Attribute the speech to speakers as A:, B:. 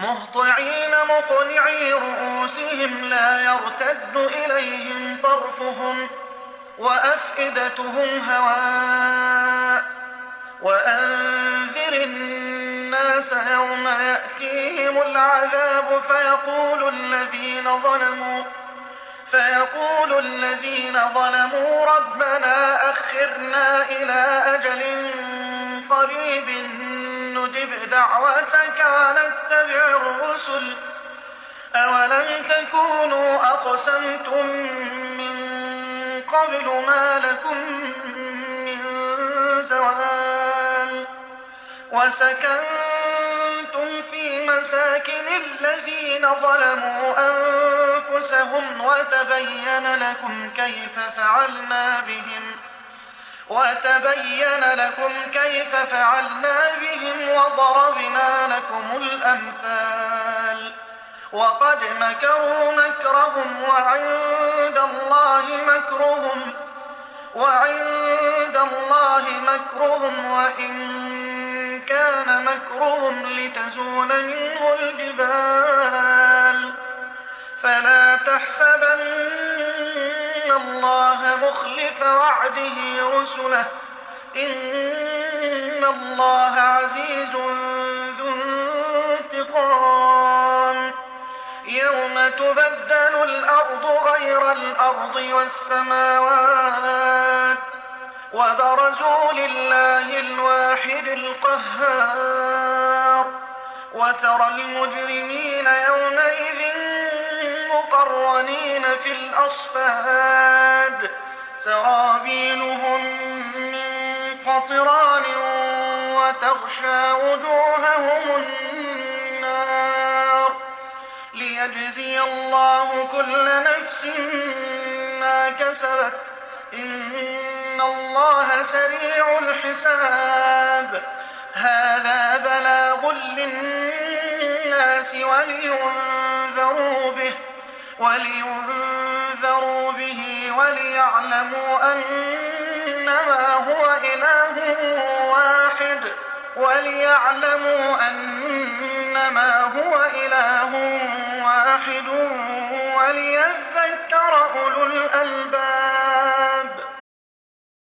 A: مهطعين مقنعي رؤوسهم لا يرتد إليهم طرفهم وأفئدتهم هواء وأنذر الناس يوم يأتيهم العذاب فيقول الذين ظلموا ربنا أخرنا إلى أجل قريب نجب دعوتك ونتبع الرسل أولم تكونوا أقسمتم من قبل ما لكم من زوال وسكنتم في مساكن الذين ظلموا أنفسهم وتبين لكم كيف فعلنا بهم وضربنا لكم الأمثال وقد مكروا مكرهم وعند الله مكرهم وإن كان مكرهم لتزول منه الجبال فلا تحسبن الله مخلف وعده رسله إن الله عزيز ذو انتقام يوم تبدل الأرض غير الأرض والسماوات وبرزوا لله الواحد القهار وترى المجرمين يومئذ مقرنين في الأصفاد سرابيلهم من قطران وتغشى وجوههم النار ليجزي الله كل نفس ما كسبت إن الله سريع الحساب هذا بلاغ للناس ولينذروا به وليعلموا أنما هو إله واحد وليذكر أولو الألباب.